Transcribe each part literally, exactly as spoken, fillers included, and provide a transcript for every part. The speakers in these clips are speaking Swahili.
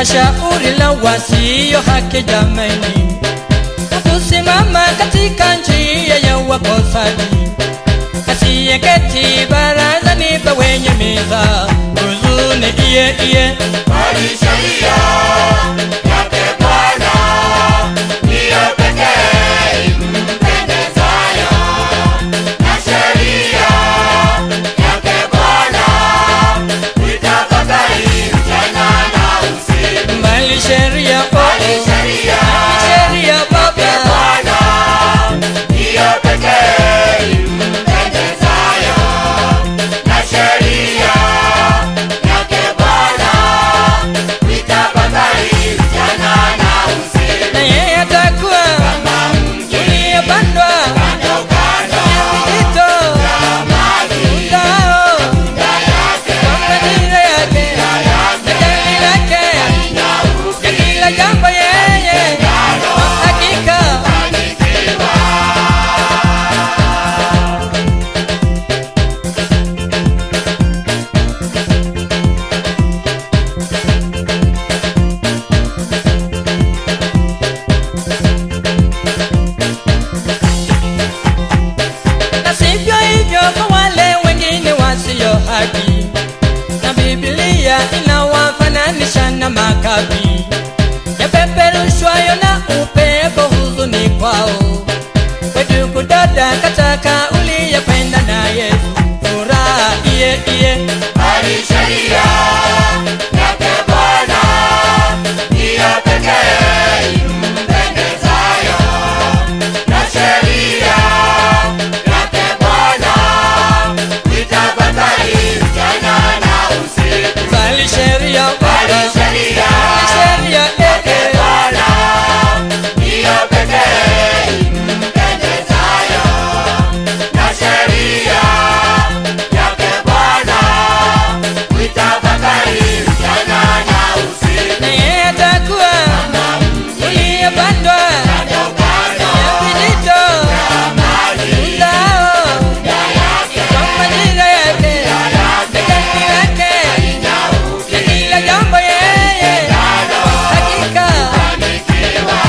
nikashauri la wasio haki jamani, kusimama katika njia ya wakosaji, asiyeketi barazani pa wenye meza, huzuni iye iye. Bali sheria yake Bwana ndiyo pekee impendezayo, na sheria yake Bwana uitafakari mchana na usiku. Bali sheria Bali sheria sheria Baba yake Bwana ndiyo pekee impendezayo, na sheria yake Bwana uitafakari mchana na usiku. na yeye atakuwa Kama mji uliyepandwa kando kando vijito ya maji, uzao tunda yake kwa majira yake na jani lake nyauki na kila jambo yeye kwa hakika. fanikiwa. Na sivyo hivyo kwa wale wengine wasio haki, na Biblia inawafananisha na makapi yapeperushwayo na upepo, huzuni kwao. Ndugu dada, kataka uliyependa na Yesu, furaha iye iye. Bali sheria yake Bwana ndiyo pekee impendezayo, na sheria yake Bwana uitafakari mchana na usiku. Bali sheria Bali Baba, sheria sheria eh, yake eh. Bwana ndiyo pekee impendezayo, na sheria yake Bwana uitafakari mchana na usiku. na yeye atakuwa uliyepandwa Kando kando vijito ya maji, uzao tunda yake kwa majira yake na jani lake nyauki na kila jambo yeye kwa hakika. fanikiwa.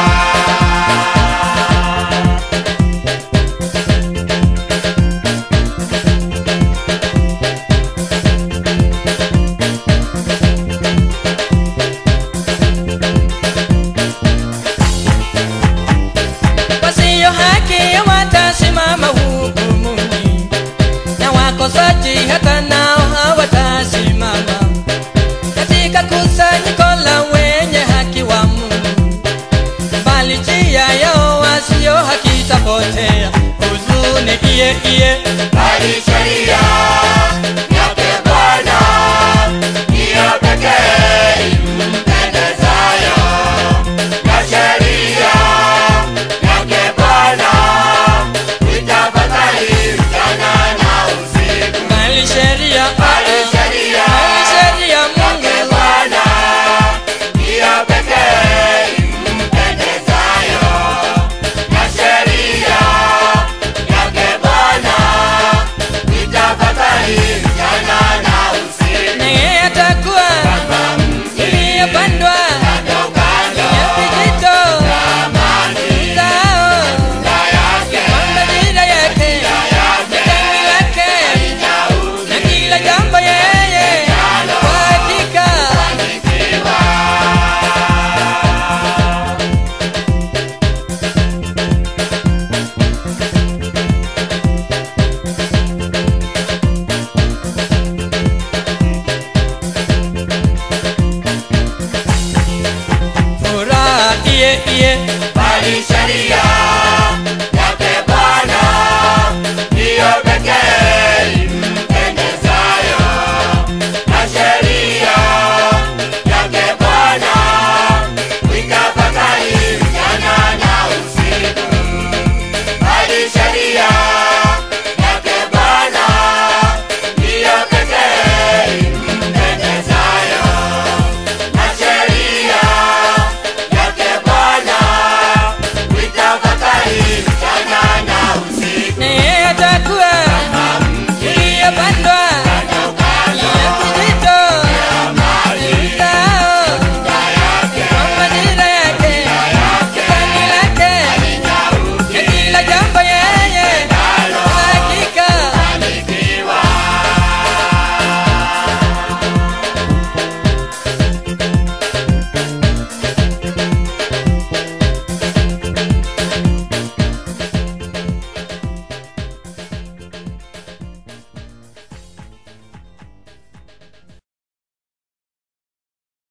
Wasio haki watasimama hukumuni, na wakosaji hata nao hawatasimama katika kusanyiko la wenye haki wa Mungu, bali njia yao wasio haki itapotea, huzuni iye iye. Bali sheria yake Bwana ndiyo pekee impendezayo, na sheria yake Bwana uitafakari mchana na usiku. Bali sheria Bali sheria bali sheria yake Mungu Bwana ndiyo pekee impendezayo, na sheria yake Bwana uitafakari mchana na usiku. na yeye atakuwa Kama mji uliyepandwa kando kando vijito ya maji, uzao tunda yake kwa majira yake na jani lake nyauki na kila jambo yeye kwa hakika. fanikiwa. Furaha iye iye. Bali sheria